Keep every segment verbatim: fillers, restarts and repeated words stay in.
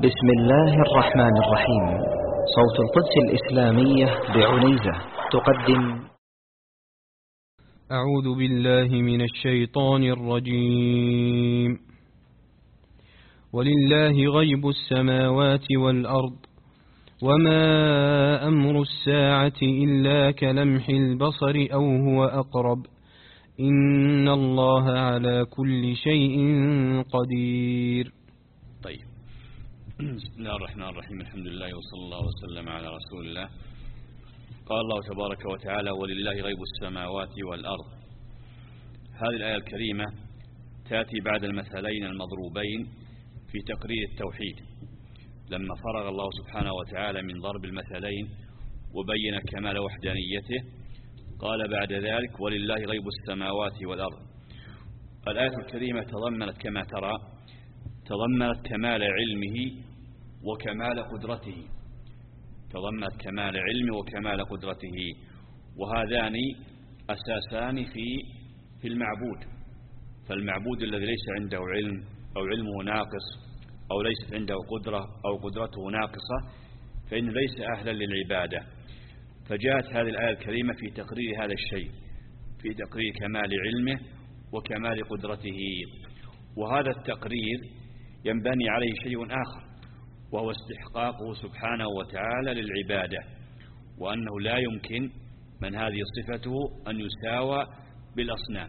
بسم الله الرحمن الرحيم. صوت القدس الإسلامية بعنيزة تقدم. أعوذ بالله من الشيطان الرجيم. ولله غيب السماوات والأرض وما أمر الساعة إلا كلمح البصر أو هو أقرب إن الله على كل شيء قدير. طيب، بسم الله الرحمن الرحيم. الحمد لله وصلى الله وسلم على رسول الله. قال الله تبارك وتعالى: ولله غيب السماوات والأرض. هذه الآية الكريمة تأتي بعد المثلين المضروبين في تقرير التوحيد، لما فرغ الله سبحانه وتعالى من ضرب المثلين وبين كمال وحدانيته قال بعد ذلك: ولله غيب السماوات والأرض. الآية الكريمة تضمنت كما ترى تضمنت كمال علمه وكمال قدرته تضمنت كمال علمه وكمال قدرته وهذان أساسان في في المعبود. فالمعبود الذي ليس عنده علم أو علمه ناقص أو ليست عنده قدرة أو قدرته ناقصة فإنه ليس أهلا للعبادة. فجاءت هذه الآية الكريمة في تقرير هذا الشيء، في تقرير كمال علمه وكمال قدرته. وهذا التقرير ينبني عليه شيء آخر، وهو استحقاقه سبحانه وتعالى للعبادة، وأنه لا يمكن من هذه صفته أن يساوى بالأصنام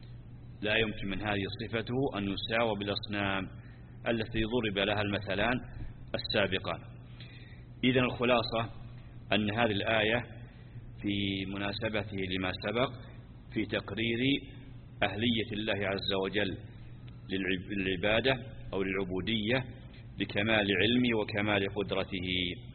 لا يمكن من هذه صفته أن يساوى بالأصنام التي ضرب لها المثلان السابقان. إذن الخلاصة أن هذه الآية في مناسبته لما سبق في تقرير أهلية الله عز وجل للعبادة أو للعبودية لكمال علمه وكمال قدرته.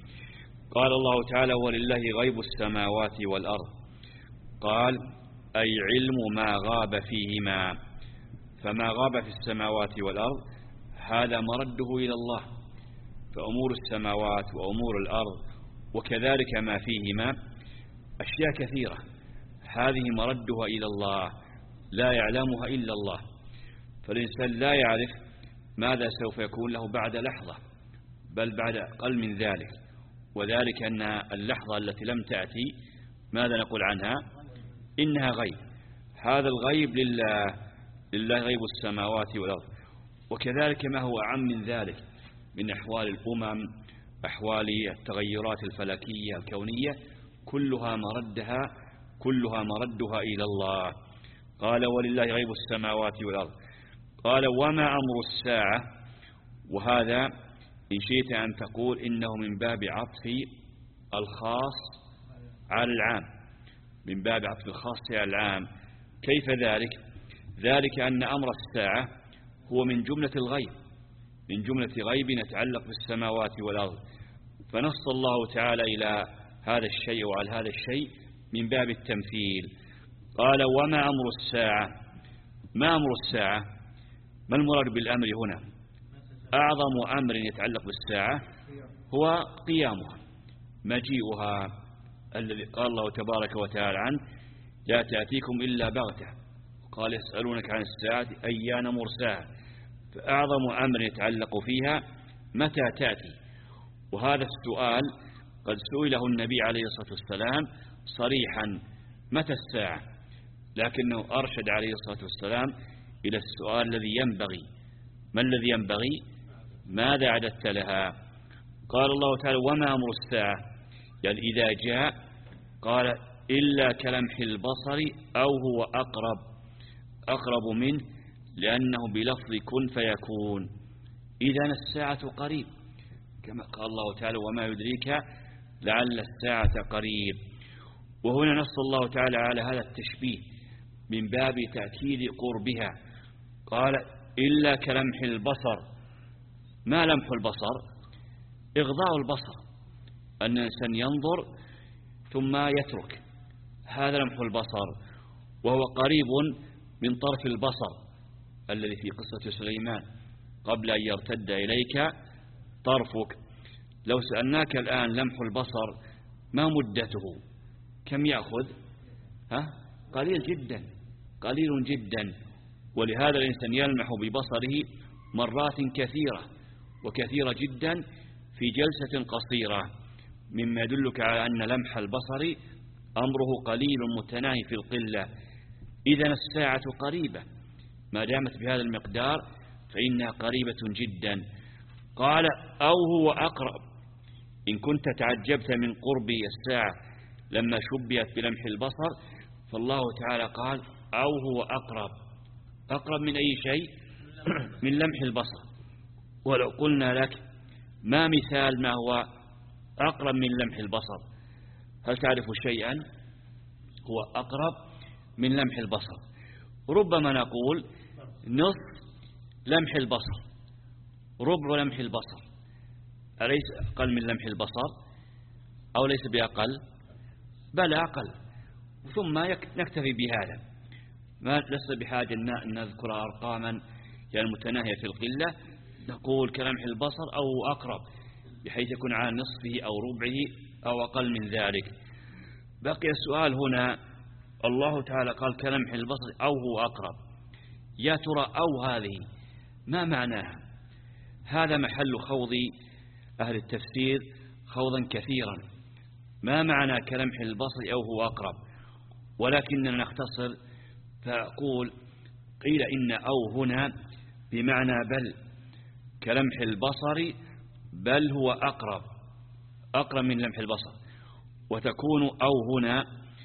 قال الله تعالى: ولله غيب السماوات والأرض. قال: أي علم ما غاب فيهما، فما غاب في السماوات والأرض هذا مرده إلى الله. فأمور السماوات وأمور الأرض وكذلك ما فيهما أشياء كثيرة، هذه مردها إلى الله لا يعلمها إلا الله. فالإنسان لا يعرف ماذا سوف يكون له بعد لحظة، بل بعد أقل من ذلك، وذلك أن اللحظة التي لم تأتي ماذا نقول عنها؟ إنها غيب. هذا الغيب لله لله غيب السماوات والأرض. وكذلك ما هو أعم من ذلك من أحوال الأمم، أحوال التغيرات الفلكية الكونية، كلها مردها كلها مردها إلى الله. قال: ولله غيب السماوات والأرض. قال: وما أمر الساعة. وهذا إن شئت أن تقول إنه من باب عطف الخاص على العام، من باب عطف الخاص على العام. كيف ذلك؟ ذلك أن أمر الساعة هو من جملة الغيب، من جملة غيب يتعلق بالسماوات والأرض. فنص الله تعالى إلى هذا الشيء وعلى هذا الشيء من باب التمثيل. قال: وما أمر الساعة. ما أمر الساعة؟ ما المراد بالأمر هنا؟ أعظم أمر يتعلق بالساعة هو قيامها، مجيئها، الذي قال الله تبارك وتعالى عنه: لا تأتيكم إلا بغتة. قال: يسألونك عن الساعة أيان مرساها. فأعظم أمر يتعلق فيها متى تأتي. وهذا السؤال قد سئله النبي عليه الصلاة والسلام صريحا: متى الساعة؟ لكنه أرشد عليه الصلاة والسلام إلى السؤال الذي ينبغي. ما الذي ينبغي؟ ماذا أعددت لها؟ قال الله تعالى: وما أمر الساعة، يعني إذا جاء قال: إلا كلمح البصر أو هو أقرب أقرب منه، لأنه بلفظ كن فيكون. إذن الساعة قريب، كما قال الله تعالى: وما يدريك لعل الساعة قريب. وهنا نص الله تعالى على هذا التشبيه من باب تأكيد قربها. قال: إلا كلمح البصر. ما لمح البصر؟ إغضاء البصر، أن الإنسان ينظر ثم يترك، هذا لمح البصر. وهو قريب من طرف البصر الذي في قصة سليمان قبل أن يرتد إليك طرفك. لو سألناك الآن لمح البصر ما مدته؟ كم يأخذ؟ ها؟ قليل جدا قليل جدا. ولهذا الإنسان يلمح ببصره مرات كثيرة، وكثيرة جدا في جلسة قصيرة، مما يدلك على أن لمح البصر أمره قليل متناهي في القلة. إذن الساعة قريبة، ما دامت بهذا المقدار فإنها قريبة جدا. قال أو هو أقرب. إن كنت تعجبت من قرب الساعة لما شبهت بلمح البصر، فالله تعالى قال أو هو أقرب. أقرب من أي شيء؟ من لمح البصر. ولو قلنا لك ما مثال ما هو أقرب من لمح البصر، هل تعرف شيئا هو أقرب من لمح البصر؟ ربما نقول نصف لمح البصر، ربع لمح البصر، أليس أقل من لمح البصر أو ليس بأقل؟ بل أقل. ثم نكتفي بهذا، ما لسه بحاجة أن نذكر أرقاما يعني متناهية في القلة، نقول كلمح البصر أو أقرب، بحيث يكون على نصفه أو ربعه أو أقل من ذلك. بقي السؤال هنا، الله تعالى قال كلمح البصر أو هو أقرب، يا ترى أو هذه ما معناها؟ هذا محل خوض أهل التفسير خوضا كثيرا. ما معنى كلمح البصر أو هو أقرب؟ ولكننا نختصر فأقول قيل إن أو هنا بمعنى بل، كلمح البصر بل هو أقرب، أقرب من لمح البصر. وتكون أو هنا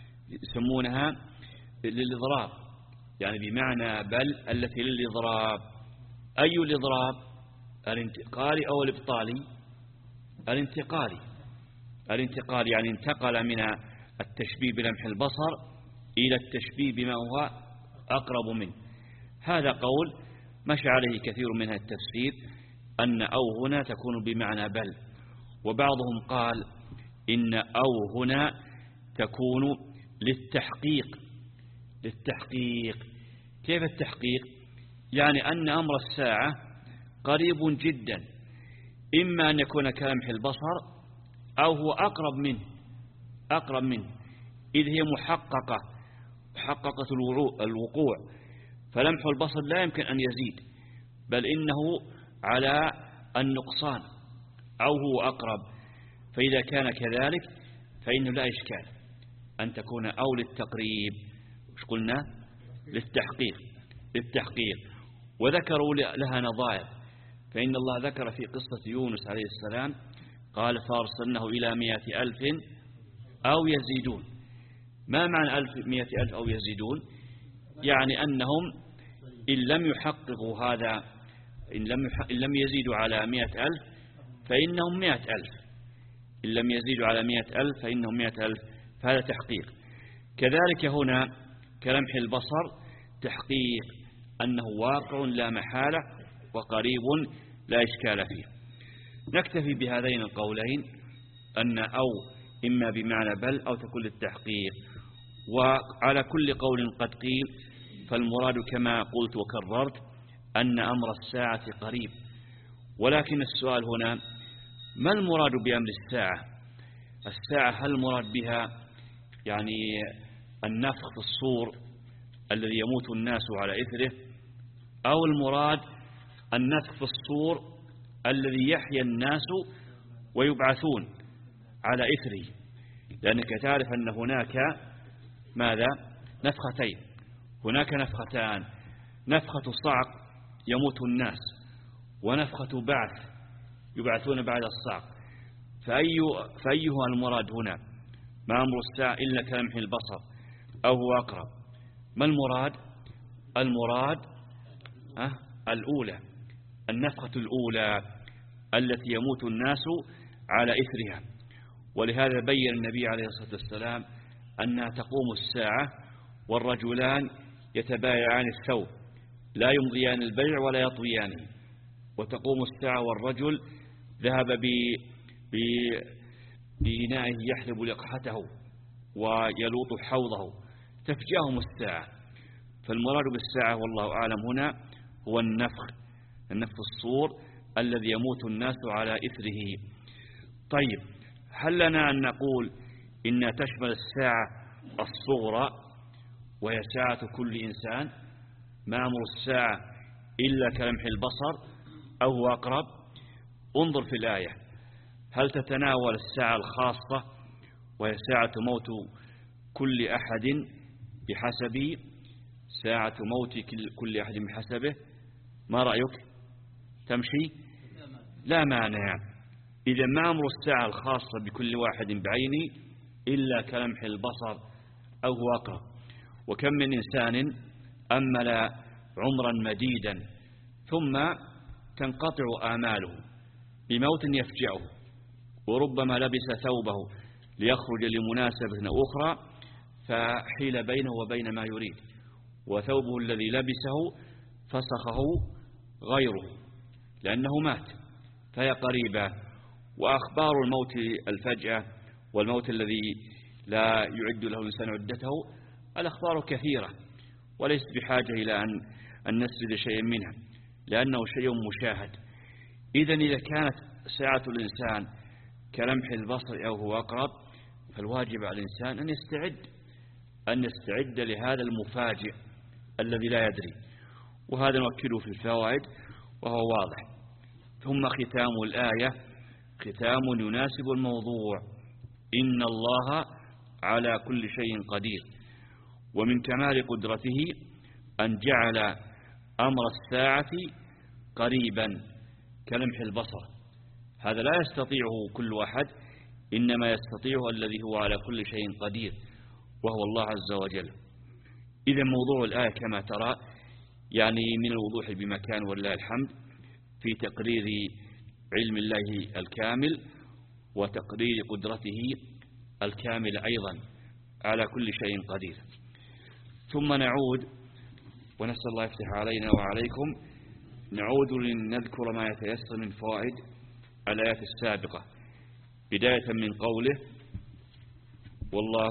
يسمونها للإضراب، يعني بمعنى بل التي للإضراب. أي الإضراب؟ الانتقالي أو الإبطالي؟ الانتقالي. الانتقال يعني انتقل من التشبيه بلمح البصر إلى التشبيه بما هو أقرب منه. هذا قول مشى عليه كثير من التفسير، أن أو هنا تكون بمعنى بل. وبعضهم قال إن أو هنا تكون للتحقيق. للتحقيق كيف التحقيق؟ يعني أن أمر الساعة قريب جدا، إما أن يكون كلمح البصر أو هو أقرب منه، أقرب منه إذ هي محققة، محققة الوقوع، فلمح البصر لا يمكن أن يزيد، بل إنه على النقصان، أو هو أقرب. فإذا كان كذلك فإنه لا إشكال أن تكون أو للتقريب، مش قلنا للتحقيق، للتحقيق. وذكروا لها نظائر، فإن الله ذكر في قصة يونس عليه السلام قال فارسلناه إلى مئة ألف أو يزيدون. ما معنى ألف مئة ألف أو يزيدون؟ يعني أنهم إن لم يحققوا هذا، إن لم, إن لم يزيدوا على مئة ألف فإنهم مئة ألف، إن لم يزيدوا على مئة ألف فإنهم مئة ألف، فهذا تحقيق. كذلك هنا كلمح البصر تحقيق، أنه واقع لا محالة وقريب لا إشكال فيه. نكتفي بهذين القولين، أن أو إما بمعنى بل أو تكون للتحقيق. وعلى كل قول قد قيل، فالمراد كما قلت وكررت أن أمر الساعة قريب. ولكن السؤال هنا، ما المراد بأمر الساعة؟ الساعة هل المراد بها يعني النفخ في الصور الذي يموت الناس على إثره، أو المراد النفخ في الصور الذي يحيا الناس ويبعثون على إثره؟ لأنك تعرف أن هناك ماذا؟ نفختين، هناك نفختان، نفخة صعق يموت الناس، ونفخة بعث يبعثون بعد الصعق. فأي فأيها المراد هنا؟ ما أمر الساعة إلا كلمح البصر أو هو أقرب؟ ما المراد؟ المراد أه؟ الأولى، النفخة الأولى التي يموت الناس على إثرها. ولهذا بين النبي عليه الصلاة والسلام أنها تقوم الساعة والرجلان يتبايعان الثوب، لا يمضيان البيع ولا يطويانه. وتقوم الساعة والرجل ذهب بإنائه يحلب لقحته ويلوط حوضه، تفجأهم الساعة. فالمراد بالساعة والله أعلم هنا هو النفخ، النفخ الصور الذي يموت الناس على إثره. طيب، هل لنا أن نقول إنها تشمل الساعة الصغرى وهي ساعة كل إنسان؟ ما أمر الساعة إلا كلمح البصر أو هو أقرب؟ انظر في الآية، هل تتناول الساعة الخاصة وهي ساعة موت كل أحد بحسبه، ساعة موت كل أحد بحسبه؟ ما رأيك؟ تمشي؟ لا مانع. إذا ما أمر الساعة الخاصة بكل واحد بعينه إلا كلمح البصر أو هو أقرب. وكم من إنسان أمل عمرا مديدا ثم تنقطع آماله بموت يفجعه، وربما لبس ثوبه ليخرج لمناسبة أخرى فحيل بينه وبين ما يريد، وثوبه الذي لبسه فسخه غيره لأنه مات، فهي قريبة. وأخبار الموت الفجأة والموت الذي لا يعد له الإنسان عدته الأخبار كثيرة، وليس بحاجة إلى أن, أن نسرد شيئا منها لأنه شيء مشاهد. إذن إذا كانت ساعة الإنسان كلمح البصر أو هو أقرب، فالواجب على الإنسان أن يستعد أن يستعد لهذا المفاجئ الذي لا يدري، وهذا نؤكده في الفوائد وهو واضح. ثم ختام الآية ختام يناسب الموضوع: إن الله على كل شيء قدير. ومن كمال قدرته أن جعل أمر الساعة قريبا كلمح البصر. هذا لا يستطيعه كل أحد، إنما يستطيعه الذي هو على كل شيء قدير وهو الله عز وجل. إذا موضوع الآية كما ترى يعني من الوضوح بمكان ولله الحمد في تقرير علم الله الكامل وتقرير قدرته الكامل أيضا على كل شيء قدير. ثم نعود ونسأل الله يفتح علينا وعليكم، نعود لنذكر ما يتيسر من فوائد الآيات السابقة، بداية من قوله: والله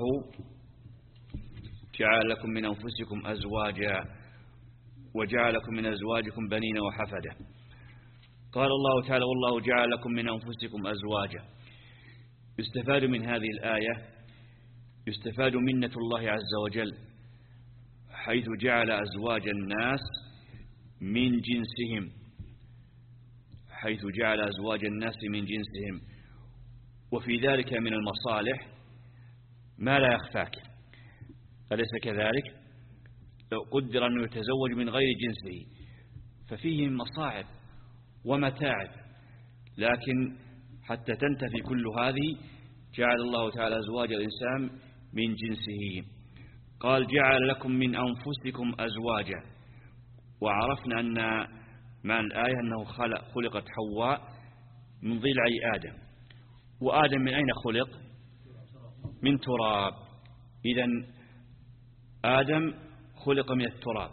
جعل لكم من أنفسكم أزواجا وجعل لكم من أزواجكم بنين وحفدة. قال الله تعالى: والله جعل لكم من أنفسكم أزواجا. يستفاد من هذه الآية يستفاد منة الله عز وجل، حيث جعل أزواج الناس من جنسهم حيث جعل أزواج الناس من جنسهم وفي ذلك من المصالح ما لا يخفاك، أليس كذلك؟ لو قدر أنه يتزوج من غير جنسه ففيه من مصاعب ومتاعب، لكن حتى تنتفي كل هذه جعل الله تعالى أزواج الإنسان من جنسه. قال: جعل لكم من أنفسكم أزواجا. وعرفنا أن معنى الآية أنه خلق خلقت حواء من ضلع آدم، وآدم من أين خلق؟ من تراب. إذن آدم خلق من التراب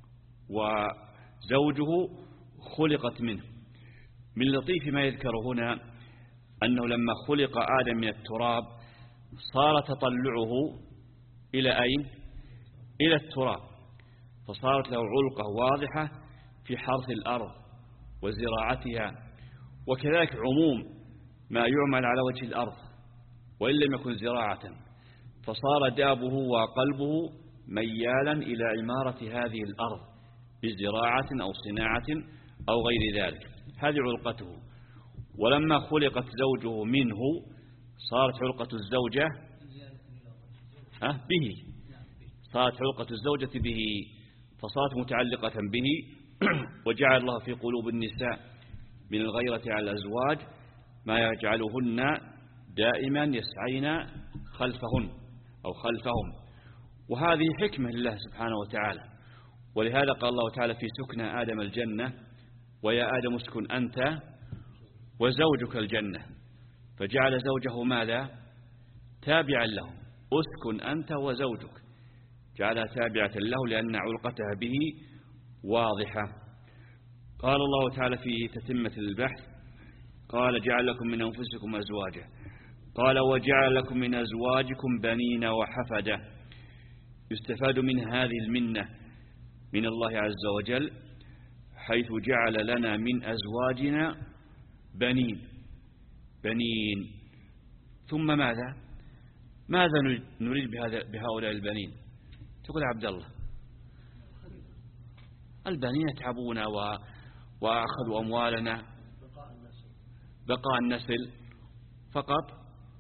وزوجه خلقت منه. من لطيف ما يذكر هنا أنه لما خلق آدم من التراب صار تطلعه إلى أين؟ إلى التراب، فصارت له علقة واضحة في حرث الأرض وزراعتها، وكذلك عموم ما يعمل على وجه الأرض وإن لم يكن زراعة، فصار دابه وقلبه ميالا إلى عمارة هذه الأرض بزراعة أو صناعة أو غير ذلك. هذه علقته. ولما خلقت زوجه منه صارت علقة الزوجة أه به صارت علقة الزوجة به، فصارت متعلقة به. وجعل الله في قلوب النساء من الغيرة على الأزواج ما يجعلهن دائما يسعين خلفهن أو خلفهم، وهذه حكمة لله سبحانه وتعالى. ولهذا قال الله تعالى في سكن آدم الجنة: ويا آدم اسكن أنت وزوجك الجنة. فجعل زوجه ماذا؟ تابعا له. اسكن أنت وزوجك، جعلها تابعة له لأن علقتها به واضحة. قال الله تعالى في تتمة البحث: قال: جعل لكم من أنفسكم أزواجا. قال: وجعل لكم من أزواجكم بنين وحفدة. يستفاد من هذه المنة من الله عز وجل، حيث جعل لنا من أزواجنا بنين بنين ثم ماذا؟ ماذا نريد بهؤلاء البنين؟ تقول عبد الله: البنين يتعبون و... وأخذوا أموالنا. بقاء النسل فقط،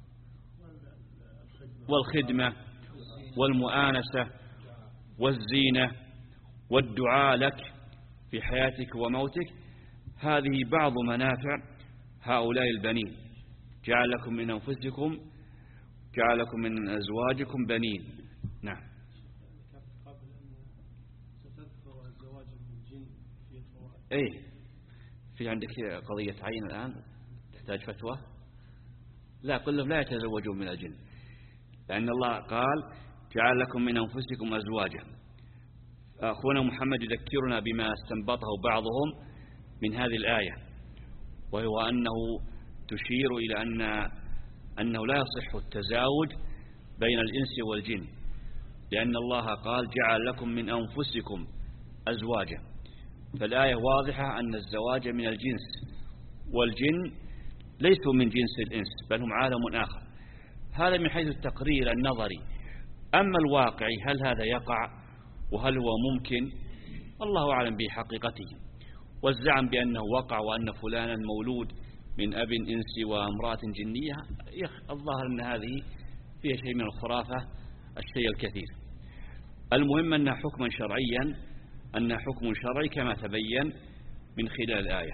والخدمة والمؤانسة والزينة والدعاء لك في حياتك وموتك. هذه بعض منافع هؤلاء البنين. جعل لكم من أنفسكم جعل لكم من أزواجكم بنين. نعم. ايه، في عندك قضية عين الآن تحتاج فتوى؟ لا، قل لهم لا يتزوجون من الجن، لأن الله قال جعل لكم من أنفسكم أزواجا. أخونا محمد يذكرنا بما استنبطه بعضهم من هذه الآية، وهو أنه تشير إلى أن أنه لا يصح التزاوج بين الإنس والجن، لأن الله قال جعل لكم من أنفسكم أزواجا، فالآية واضحة أن الزواج من الجنس، والجن ليسوا من جنس الإنس بل هم عالم آخر. هذا من حيث التقرير النظري. أما الواقعي هل هذا يقع وهل هو ممكن؟ الله أعلم بحقيقته. والزعم بأنه وقع وأن فلانا مولود من أب إنسي وامرأة جنية، الظاهر أن هذه فيها شيء من الخرافة الشيء الكثير. المهم أنها حكما شرعيا أنها حكم شرعي كما تبين من خلال الآية.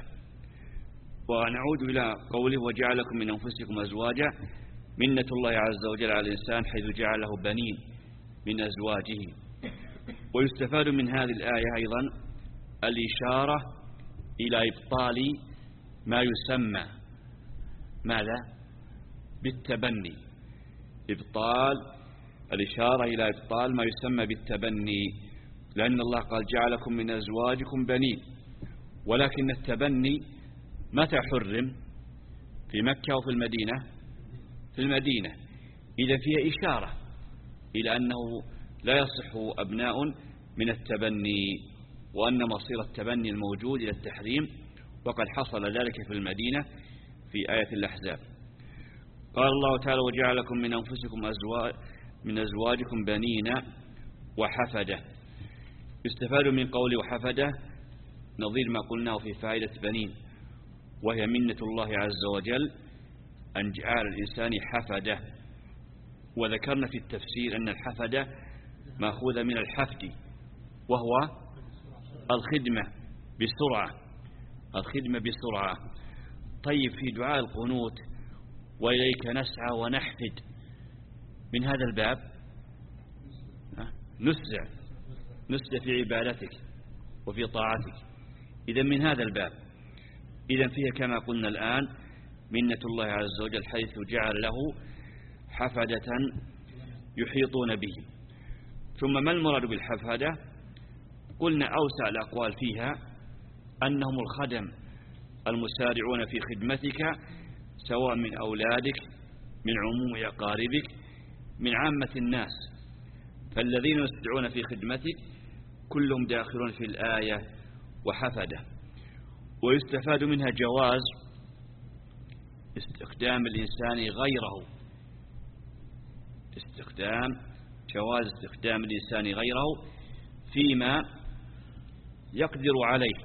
ونعود إلى قوله وجعل لكم من أنفسكم أزواجا. منة الله عز وجل على الإنسان حيث جعله بنين من أزواجه. ويستفاد من هذه الآية أيضا الإشارة إلى إبطال ما يسمى ماذا؟ بالتبني. إبطال الإشارة إلى إبطال ما يسمى بالتبني، لأن الله قال جعلكم من أزواجكم بنين، ولكن التبني متى حرم؟ في مكة وفي المدينة؟ في المدينة. إذا فيها إشارة إلى أنه لا يصح أبناء من التبني، وأن مصير التبني الموجود إلى التحريم، وقد حصل ذلك في المدينة في آية الأحزاب. قال الله تعالى وجعلكم من أنفسكم أزواج من أزواجكم بنين وحفدة. يستفاد من قول وحفدة نظير ما قلناه في فائدة بنين، وهي منة الله عز وجل أن جعل الإنسان حفدة. وذكرنا في التفسير أن الحفدة مأخوذة من الحفد، وهو الخدمة بسرعة الخدمة بسرعة. طيب، في دعاء القنوت وإليك نسعى ونحفد، من هذا الباب نسع نسع في عبادتك وفي طاعتك. إذا من هذا الباب. إذا فيها كما قلنا الآن منة الله عز وجل حيث جعل له حفدة يحيطون به. ثم ما المراد بالحفدة؟ قلنا أوسع الأقوال فيها أنهم الخدم المسارعون في خدمتك، سواء من أولادك من عموم أقاربك من عامة الناس، فالذين يسرعون في خدمتك كلهم داخلون في الآية وحفدة. ويستفاد منها جواز استخدام الإنسان غيره استخدام جواز استخدام الإنسان غيره فيما يقدر عليه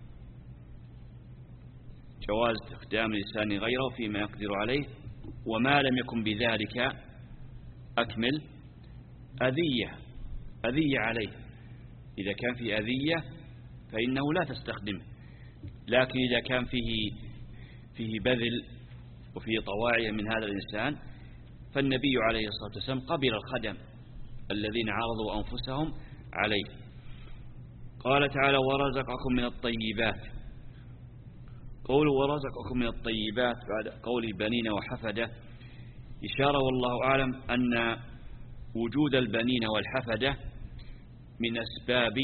جواز استخدام الإنسان غيره فيما يقدر عليه وما لم يكن بذلك أكمل أذية أذية عليه. إذا كان في أذية فإنه لا تستخدمه، لكن إذا كان فيه فيه بذل وفيه طواعية من هذا الإنسان فالنبي عليه الصلاة والسلام قبل الخدم الذين عرضوا أنفسهم عليه. قال تعالى ورزقكم من الطيبات. قول ورزقكم من الطيبات بعد قول بنين وحفدة إشارة والله أعلم أن وجود البنين والحفدة من أسباب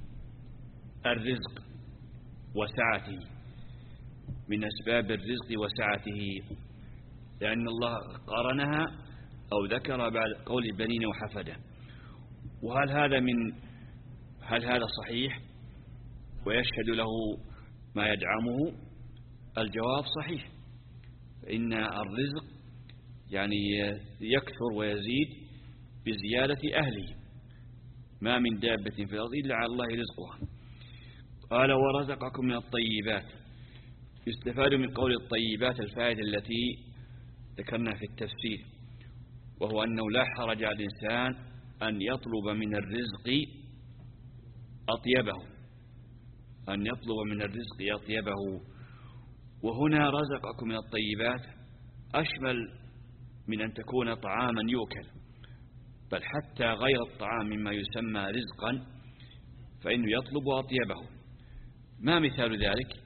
الرزق وسعته من أسباب الرزق وسعته لأن الله قارنها أو ذكر بعد قول بنين وحفدة. وهل هذا من هل هذا صحيح ويشهد له ما يدعمه؟ الجواب صحيح، فإن الرزق يعني يكثر ويزيد بزيادة أهله، ما من دابة في الأرض إلا على الله رزقها. قال ورزقكم من الطيبات. يستفاد من قول الطيبات الفائدة التي ذكرنا في التفسير، وهو أنه لا حرج على الإنسان أن يطلب من الرزق أطيبه، أن يطلب من الرزق أطيبه. وهنا رزقكم من الطيبات أشمل من أن تكون طعاما يؤكل، بل حتى غير الطعام مما يسمى رزقا فإنه يطلب أطيبه. ما مثال ذلك؟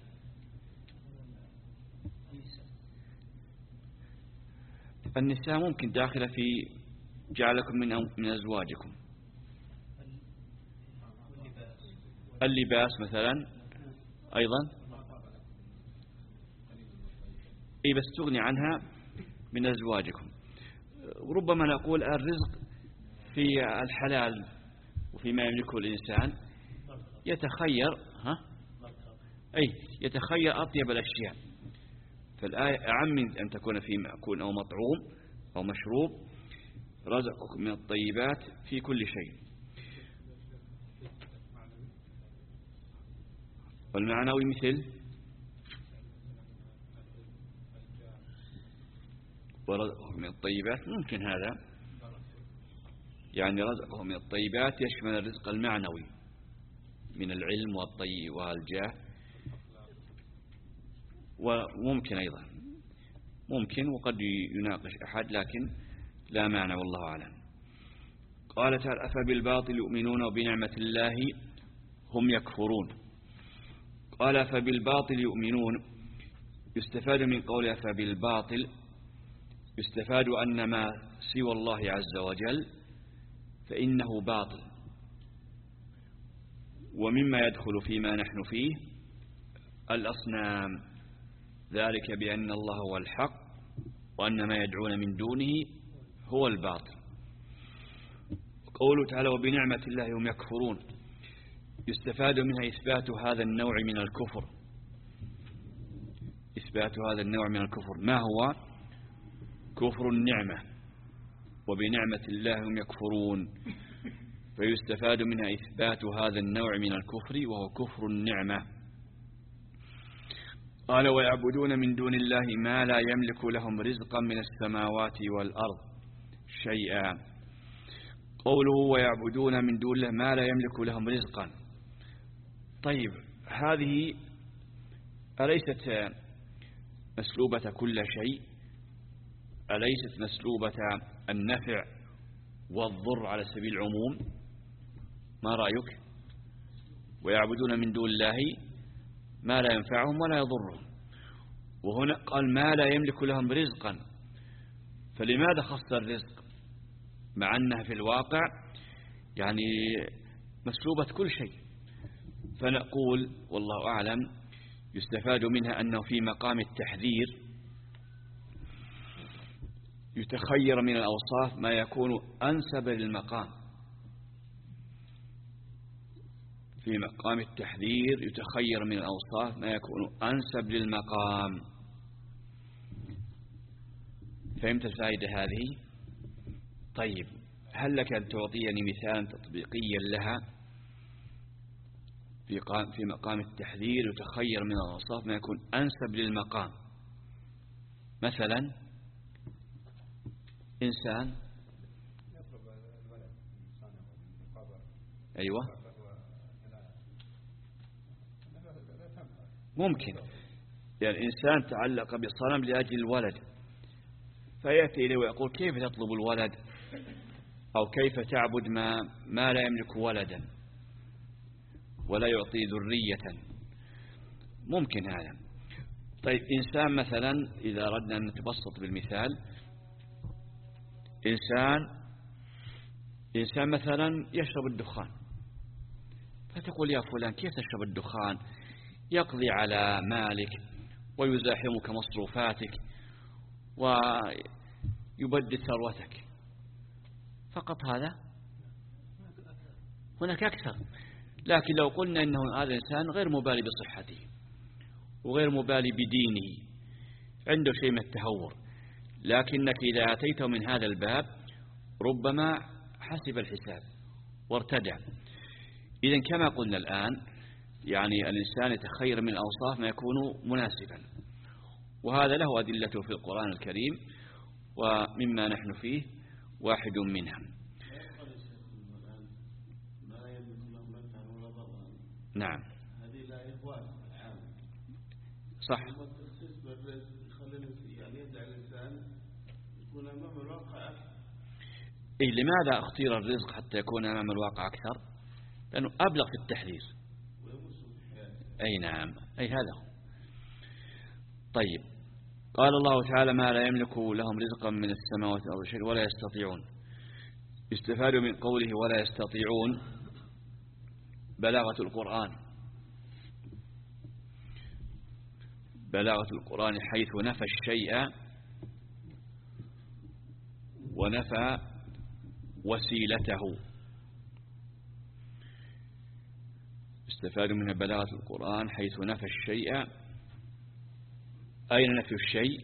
النساء ممكن داخلة في جعلكم من من أزواجكم، اللباس مثلا أيضا، إيه بس تغني عنها من أزواجكم. وربما نقول الرزق في الحلال وفيما يملكه الإنسان يتخير ها أي يتخير أطيب الأشياء، فالآية أعم من أن تكون في مأكول أو مطعوم أو مشروب. رزقكم من الطيبات في كل شيء. والمعنوي مثل ورزقكم من الطيبات، ممكن هذا يعني رزقكم من الطيبات يشمل الرزق المعنوي من العلم والطيب والجاه، وممكن أيضا ممكن وقد يناقش أحد لكن لا معنى والله أعلم. قال تعالى أفبالباطل يؤمنون وبنعمة الله هم يكفرون. قال أفبالباطل يؤمنون، يستفاد من قول أفبالباطل يستفاد أن ما سوى الله عز وجل فإنه باطل، ومما يدخل فيما نحن فيه الأصنام، ذلك بأن الله هو الحق وأن ما يدعون من دونه هو الباطل. قوله تعالى وبنعمة الله هم يكفرون، يستفاد منها إثبات هذا النوع من الكفر، إثبات هذا النوع من الكفر. ما هو؟ كفر النعمة، وبنعمة الله هم يكفرون، فيستفاد منها إثبات هذا النوع من الكفر وهو كفر النعمة. قال ويعبدون من دون الله ما لا يملك لهم رزقا من السماوات والأرض شيئا. قوله ويعبدون من دون الله ما لا يملك لهم رزقا، طيب هذه أليست مسلوبة كل شيء؟ أليست مسلوبة النفع والضر على سبيل العموم؟ ما رأيك؟ ويعبدون من دون الله ما لا ينفعهم ولا يضرهم، وهنا قال ما لا يملك لهم رزقا، فلماذا خص الرزق مع أنها في الواقع يعني مسلوبة كل شيء؟ فنقول والله أعلم يستفاد منها أنه في مقام التحذير يتخير من الأوصاف ما يكون أنسب للمقام، في مقام التحذير يتخير من الأوصاف ما يكون أنسب للمقام. فهمت الفائدة هذه؟ طيب هل لك أن تعطيني مثالا تطبيقيا لها؟ في في مقام التحذير يتخير من الأوصاف ما يكون أنسب للمقام. مثلا إنسان أيوة ممكن يعني إنسان تعلق بصنم لأجل الولد، فيأتي إليه ويقول كيف تطلب الولد أو كيف تعبد ما, ما لا يملك ولدا ولا يعطي ذرية، ممكن هذا. طيب إنسان مثلا إذا أردنا أن نتبسط بالمثال، إنسان إنسان مثلا يشرب الدخان، فتقول يا فلان كيف تشرب الدخان؟ يقضي على مالك ويزاحمك مصروفاتك ويبدد ثروتك فقط، هذا هناك أكثر. لكن لو قلنا أنه هذا الإنسان غير مبالي بصحته وغير مبالي بدينه، عنده شيء من التهور، لكنك إذا أتيته من هذا الباب ربما حسب الحساب وارتدع. إذن كما قلنا الآن يعني الإنسان يتخير من الأوصاف ما يكون مناسبا. وهذا له أدلته في القرآن الكريم، ومما نحن فيه واحد منها. نعم صح. إيه لماذا اختير الرزق حتى يكون أمام الواقع أكثر؟ لأنه أبلغ في التحذير. أي نعم، أي هذا هو. طيب، قال الله تعالى: ما لا يملك لهم رزقا من السماوات أو شيء ولا يستطيعون. استفادوا من قوله ولا يستطيعون بلاغة القرآن، بلاغة القرآن حيث نفى الشيء ونفى وسيلته. استفادوا منها بلاغة القرآن حيث نفى الشيء. أين نفي الشيء؟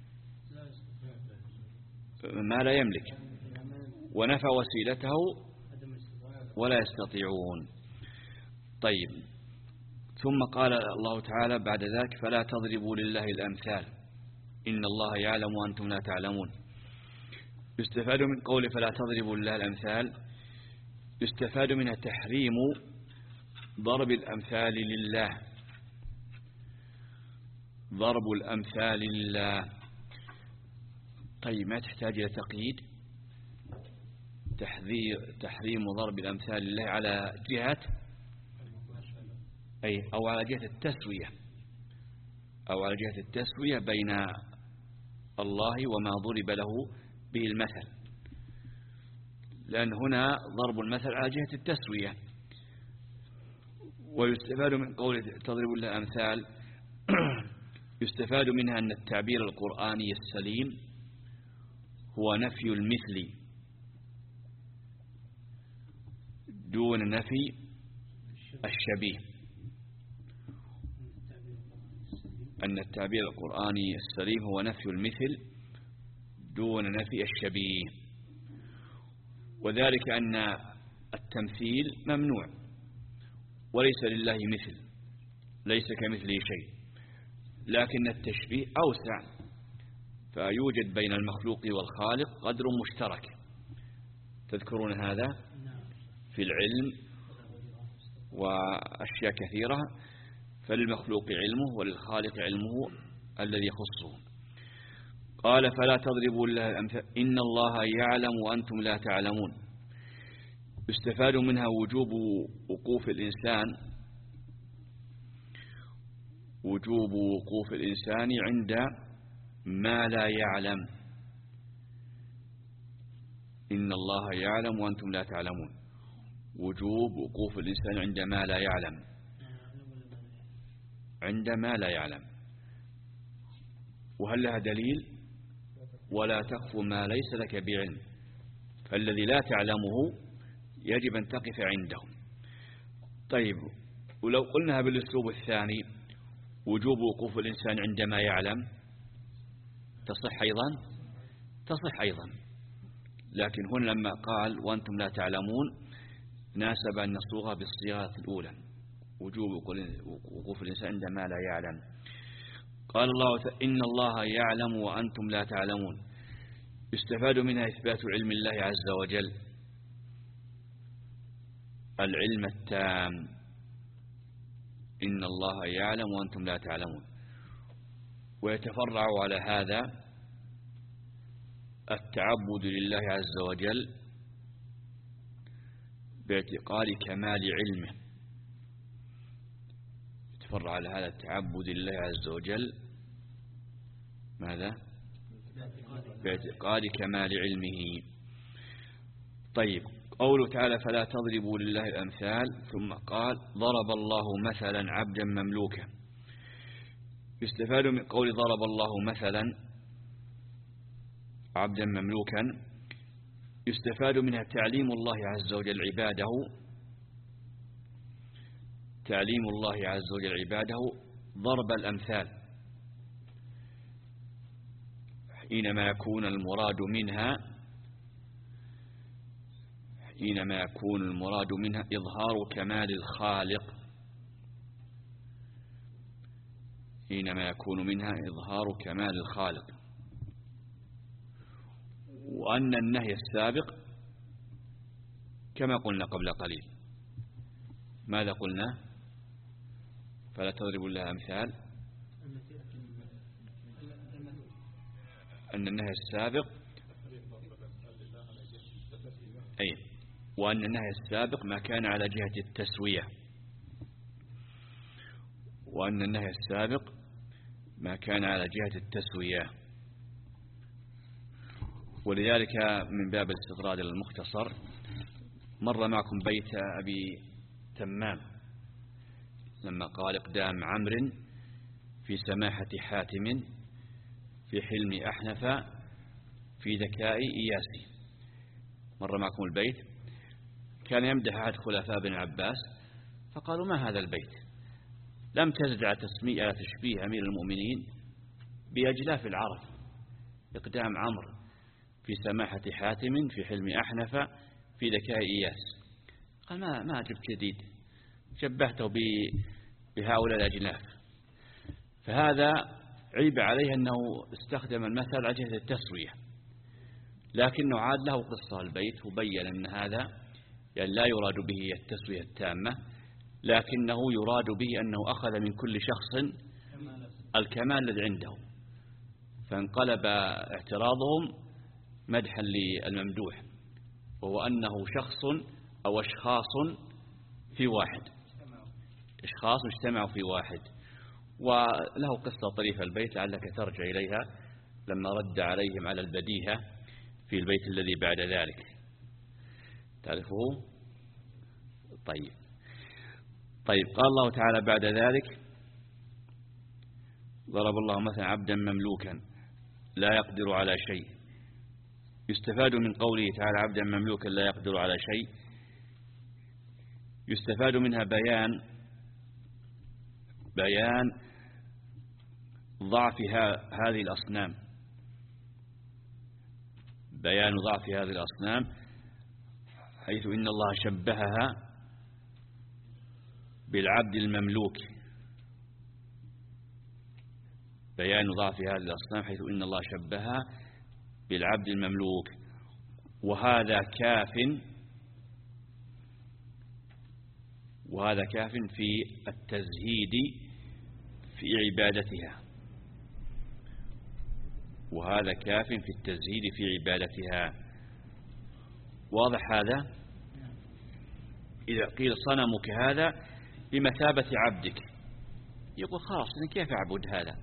ما لا يملك، ونفى وسيلته ولا يستطيعون. طيب، ثم قال الله تعالى بعد ذلك: فلا تضربوا لله الأمثال إن الله يعلم وأنتم لا تعلمون. يستفاد من قوله فلا تضربوا لله الأمثال، يستفاد منها تحريم ضرب الأمثال لله، ضرب الأمثال لله. طيب، ما تحتاج إلى تقييد؟ تحذير تحريم ضرب الأمثال لله على جهة أي أو على جهة التسوية، أو على جهة التسوية بين الله وما ضرب له به المثل، لأن هنا ضرب المثل على جهة التسوية. ويستفاد من قول تضرب لله أمثال يستفاد منها أن التعبير القرآني السليم هو نفي المثل دون نفي الشبيه، أن التعبير القرآني السليم هو نفي المثل دون نفي الشبيه، وذلك أن التمثيل ممنوع، وليس لله مثل، ليس كمثله شيء، لكن التشبيه أوسع، فيوجد بين المخلوق والخالق قدر مشترك. تذكرون هذا في العلم وأشياء كثيرة، فللمخلوق علمه وللخالق علمه الذي يخصه. قال فلا تضربوا لله الأمثال إن الله يعلم وأنتم لا تعلمون. يستفاد منها وجوب وقوف الإنسان وجوب وقوف الإنسان عند ما لا يعلم. إن الله يعلم وأنتم لا تعلمون، وجوب وقوف الإنسان عند ما لا يعلم، عند ما لا يعلم. وهل لها دليل؟ ولا تقف ما ليس لك بعلم، فالذي لا تعلمه يجب أن تقف عنده. طيب، ولو قلناها بالأسلوب الثاني وجوب وقوف الإنسان عندما يعلم، تصح أيضا تصح أيضا لكن هنا لما قال وأنتم لا تعلمون ناسب أن نصوغها بالصيغة الأولى، وجوب وقوف الإنسان عندما لا يعلم. قال الله إن الله يعلم وأنتم لا تعلمون. يستفاد منها إثبات علم الله عز وجل، العلم التام، إن الله يعلم وأنتم لا تعلمون. ويتفرع على هذا التعبد لله عز وجل باعتقاد كمال علمه، يتفرع على هذا التعبد لله عز وجل ماذا؟ باعتقاد كمال علمه. طيب، قوله تعالى فلا تضربوا لله الأمثال، ثم قال ضرب الله مثلا عبدا مملوكا. يستفاد من قول ضرب الله مثلا عبدا مملوكا، يستفاد منها تعليم الله عز وجل عباده، تعليم الله عز وجل عباده ضرب الأمثال، حينما يكون المراد منها حينما يكون المراد منها إظهار كمال الخالق، حينما يكون منها إظهار كمال الخالق، وأن النهي السابق كما قلنا قبل قليل. ماذا قلنا؟ فلا تضربوا لها أمثال. أن النهي السابق أي وأن النهي السابق ما كان على جهة التسوية، وأن النهي السابق ما كان على جهة التسوية. ولذلك من باب الاستطراد المختصر مر معكم بيت أبي تمام لما قال إقدام عمرو في سماحة حاتم في حلم أحنف في ذكاء إياسي. مر معكم البيت، كان يمدح أحد خلفاء بن عباس فقالوا ما هذا البيت؟ لم تزد على تسمية على تشبيه أمير المؤمنين بأجلاف العرب، إقدام عمرو في سماحة حاتم في حلم أحنف في ذكاء إياس. قال ما ما جبت جديد، شبهته بهؤلاء الأجلاف. فهذا عيب عليه أنه استخدم المثل على جهة التسوية، لكنه عاد له قصة البيت وبين أن هذا يعني لا يراد به التسوية التامة، لكنه يراد به أنه أخذ من كل شخص الكمال الذي عنده، فانقلب اعتراضهم مدحا للممدوح، وهو أنه شخص أو أشخاص في واحد، أشخاص اجتمعوا في واحد. وله قصة طريفة البيت لعلك ترجع إليها لما رد عليهم على البديهة في البيت الذي بعد ذلك، تعرفه؟ طيب طيب قال الله تعالى بعد ذلك: ضرب الله مثلا عبدا مملوكا لا يقدر على شيء. يستفاد من قوله تعالى عبدا مملوكا لا يقدر على شيء، يستفاد منها بيان بيان ضعف هذه الأصنام، بيان ضعف هذه الأصنام، حيث إن الله شبهها بالعبد المملوك، بيان ضعف هذه الأصنام حيث إن الله شبهها بالعبد المملوك. وهذا كاف وهذا كاف في التزهيد في عبادتها، وهذا كاف في التزهيد في عبادتها. واضح هذا؟ إذا قيل صنمك هذا بمثابة عبدك، يقول خلاص أنا كيف أعبد هذا؟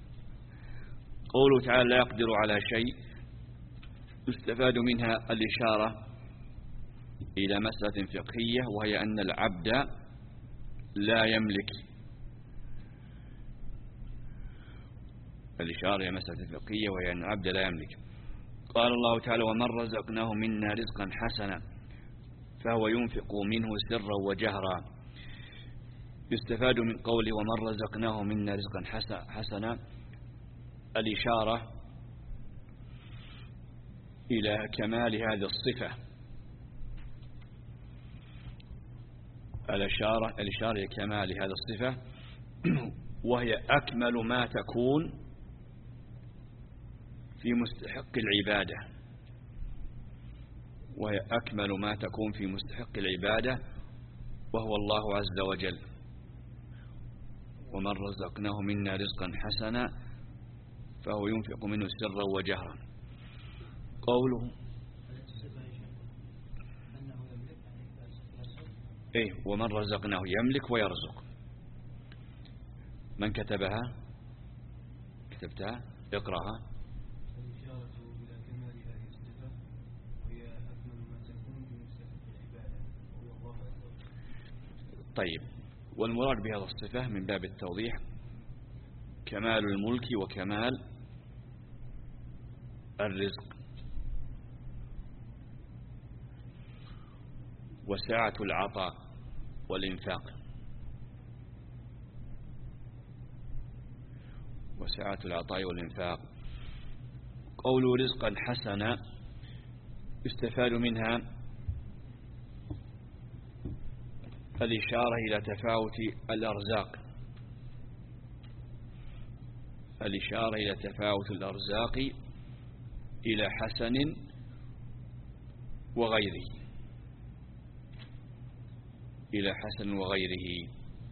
قوله تعالى لا يقدر على شيء، يستفاد منها الإشارة إلى مسألة فقهية، وهي أن العبد لا يملك، الإشارة إلى مسألة فقهية وهي أن العبد لا يملك. قال الله تعالى ومن رزقناه منا رزقا حسنا فهو ينفق منه سرا وجهرا. يستفاد من قوله ومن رزقناه منا رزقا حسنا الإشارة إلى كمال هذه الصفة، الإشارة الإشارة إلى كمال هذه الصفة، وهي أكمل ما تكون في مستحق العبادة، وهي أكمل ما تكون في مستحق العبادة وهو الله عز وجل. ومن رزقناه منا رزقا حسنا فهو ينفق منه سرا وجهرا. قوله إيه ومن رزقناه يملك ويرزق. من كتبها؟ كتبتها؟ اقرأها. طيب، والمراد بهذا الصفة من باب التوضيح كمال الملك وكمال الرزق وسعة العطاء والإنفاق، وسعة العطاء والإنفاق. قولوا رزقا حسنا يستفاد منها الإشارة إلى تفاوت الأرزاق، الإشارة إلى تفاوت الأرزاق إلى حسن وغيره، إلى حسن وغيره.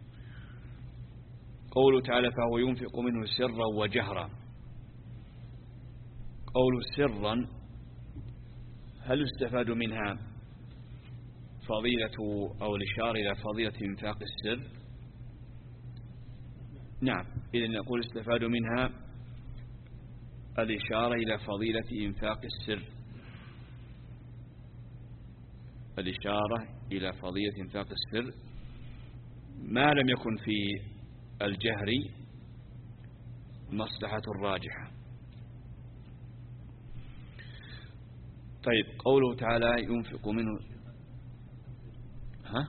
قوله تعالى فهو ينفق منه سرا وجهرا. قوله سرا هل يستفاد منها فضيلة أو الإشارة إلى فضيلة إنفاق السر؟ نعم، إذن نقول استفاد منها الإشارة إلى فضيلة إنفاق السر، الإشارة إلى فضيلة إنفاق السر ما لم يكن في الجهر مصلحة راجحة. طيب قوله تعالى ينفق منه ها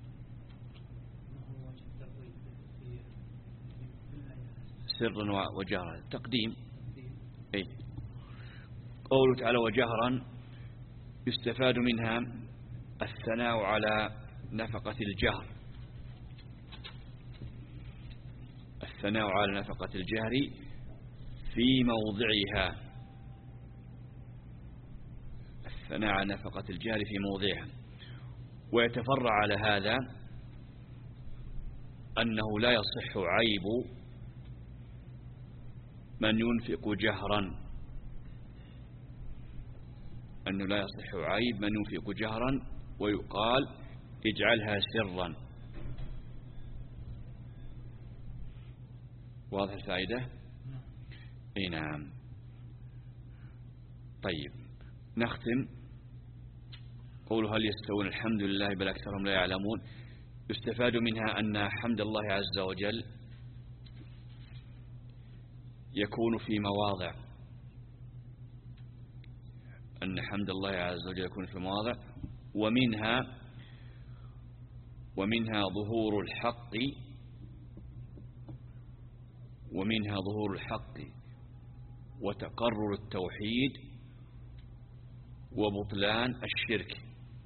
سرا وجهرا تقديم. أي قوله تعالى وجهرا يستفاد منها الثناء على نفقة الجهر، الثناء على نفقة الجهر في موضعها، الثناء على نفقة الجهر في موضعها. ويتفرع على هذا أنه لا يصح عيب من ينفق جهرا، أنه لا يصح عيب من ينفق جهرا ويقال اجعلها سرا. واضح الفائدة؟ اي نعم. طيب نختم. قوله هل يستوون الحمد لله بل أكثرهم لا يعلمون. يستفاد منها أن حمد الله عز وجل يكون في مواضع، أن حمد الله عز وجل يكون في مواضع، ومنها ومنها ظهور الحق ومنها ظهور الحق وتقرر التوحيد وبطلان الشرك،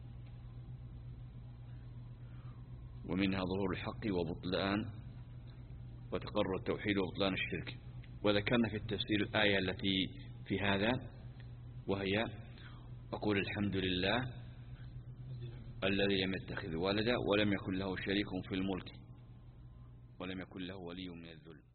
ومنها ظهور الحق وبطلان وتقرر التوحيد وبطلان الشرك. وذكرنا في التفسير الآية التي في هذا، وهي أقول الحمد لله الذي لم يتخذ ولدا ولم يكن له شريك في الملك ولم يكن له ولي من الذل.